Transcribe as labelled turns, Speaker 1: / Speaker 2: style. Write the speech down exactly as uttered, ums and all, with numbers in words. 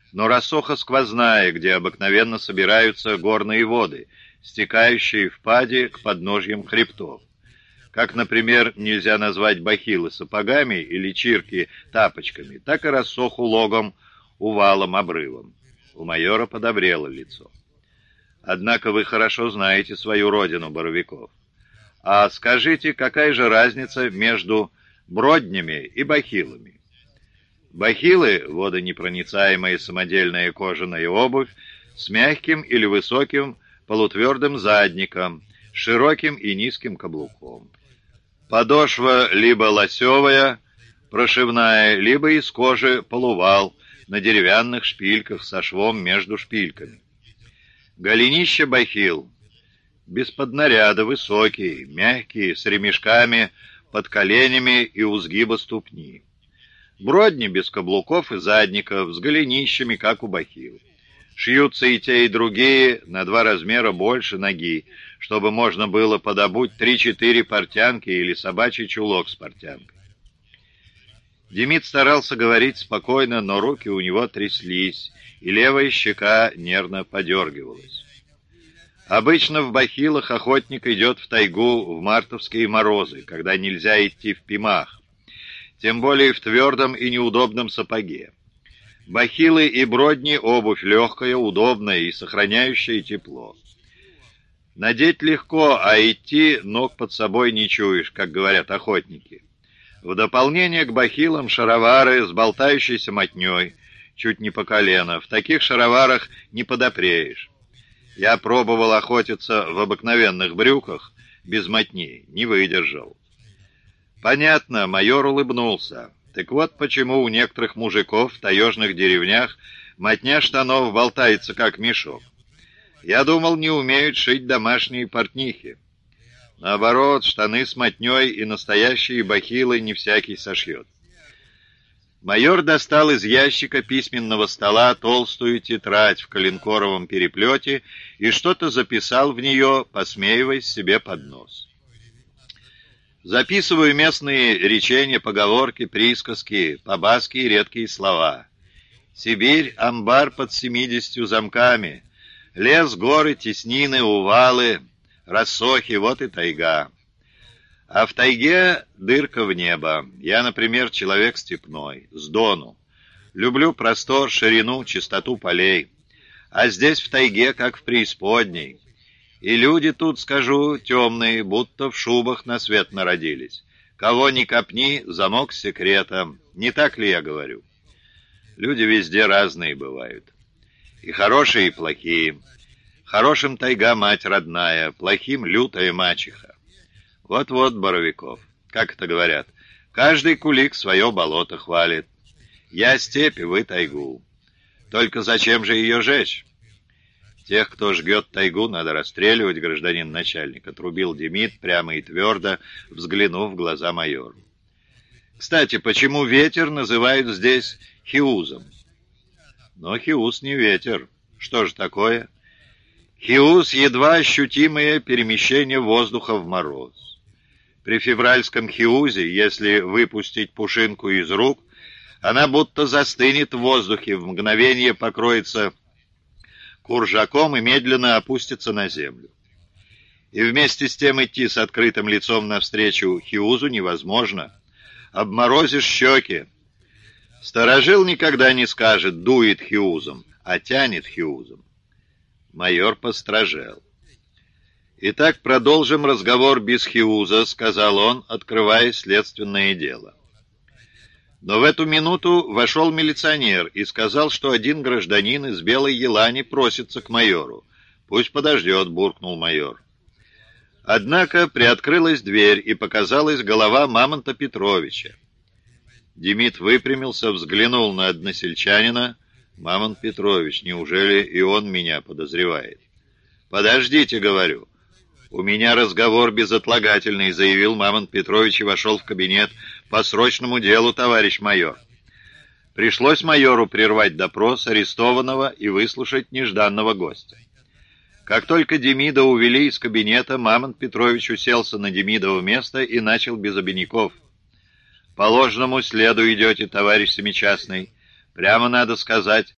Speaker 1: но рассоха сквозная, где обыкновенно собираются горные воды, стекающие в пади к подножьям хребтов. Как, например, нельзя назвать бахилы сапогами или чирки тапочками, так и рассоху логом, увалом, обрывом. У майора подобрело лицо. Однако вы хорошо знаете свою родину, Боровиков. А скажите, какая же разница между броднями и бахилами? Бахилы — водонепроницаемая самодельная кожаная обувь с мягким или высоким полутвердым задником, широким и низким каблуком. Подошва либо лосевая, прошивная, либо из кожи полувал на деревянных шпильках со швом между шпильками. Голенище бахил без поднаряда, высокий, мягкий, с ремешками под коленями и у сгиба ступни. Бродни без каблуков и задников, с голенищами, как у бахил. Шьются и те, и другие на два размера больше ноги, чтобы можно было подобуть три-четыре портянки или собачий чулок с портянкой. Демид старался говорить спокойно, но руки у него тряслись, и левая щека нервно подергивалась. Обычно в бахилах охотник идет в тайгу в мартовские морозы, когда нельзя идти в пимах, тем более в твердом и неудобном сапоге. Бахилы и бродни — обувь легкая, удобная и сохраняющая тепло. Надеть легко, а идти ног под собой не чуешь, как говорят охотники. В дополнение к бахилам шаровары с болтающейся мотней, чуть не по колено. В таких шароварах не подопреешь. Я пробовал охотиться в обыкновенных брюках, без мотни, не выдержал. Понятно, майор улыбнулся. Так вот почему у некоторых мужиков в таежных деревнях мотня штанов болтается, как мешок. Я думал, не умеют шить домашние портнихи. Наоборот, штаны с мотней и настоящие бахилы не всякий сошьет. Майор достал из ящика письменного стола толстую тетрадь в коленкоровом переплете и что-то записал в нее, посмеиваясь себе под нос. Записываю местные речения, поговорки, присказки, по-баски и редкие слова. Сибирь — амбар под семидесятью замками, лес, горы, теснины, увалы, рассохи, вот и тайга. А в тайге дырка в небо. Я, например, человек степной, с Дону. Люблю простор, ширину, чистоту полей. А здесь в тайге, как в преисподней. И люди тут, скажу, темные, будто в шубах на свет народились. Кого ни копни, замок с секретом. Не так ли я говорю? Люди везде разные бывают. И хорошие, и плохие. Хорошим тайга мать родная, плохим лютая мачеха. Вот-вот, Боровиков, как это говорят, каждый кулик свое болото хвалит. Я степь, вы тайгу. Только зачем же ее жечь? Тех, кто жгет тайгу, надо расстреливать, гражданин начальник, отрубил Демид прямо и твердо, взглянув в глаза майору. Кстати, почему ветер называют здесь хиузом? Но хиуз не ветер. Что же такое? Хиуз — едва ощутимое перемещение воздуха в мороз. При февральском хиузе, если выпустить пушинку из рук, она будто застынет в воздухе, в мгновение покроется куржаком и медленно опустится на землю. И вместе с тем идти с открытым лицом навстречу хиузу невозможно. Обморозишь щеки. Старожил никогда не скажет «дует хиузом», а тянет хиузом. Майор постражел. «Итак, продолжим разговор без хиуза», — сказал он, открывая следственное дело. Но в эту минуту вошел милиционер и сказал, что один гражданин из Белой Елани просится к майору. «Пусть подождет», — буркнул майор. Однако приоткрылась дверь, и показалась голова Мамонта Петровича. Демид выпрямился, взглянул на односельчанина. «Мамонт Петрович, неужели и он меня подозревает?» «Подождите», — говорю. «У меня разговор безотлагательный», — заявил Мамонт Петрович и вошел в кабинет. «По срочному делу, товарищ майор». Пришлось майору прервать допрос арестованного и выслушать нежданного гостя. Как только Демида увели из кабинета, Мамонт Петрович уселся на Демидово место и начал без обиняков. «По ложному следу идете, товарищ Семичастный. Прямо надо сказать,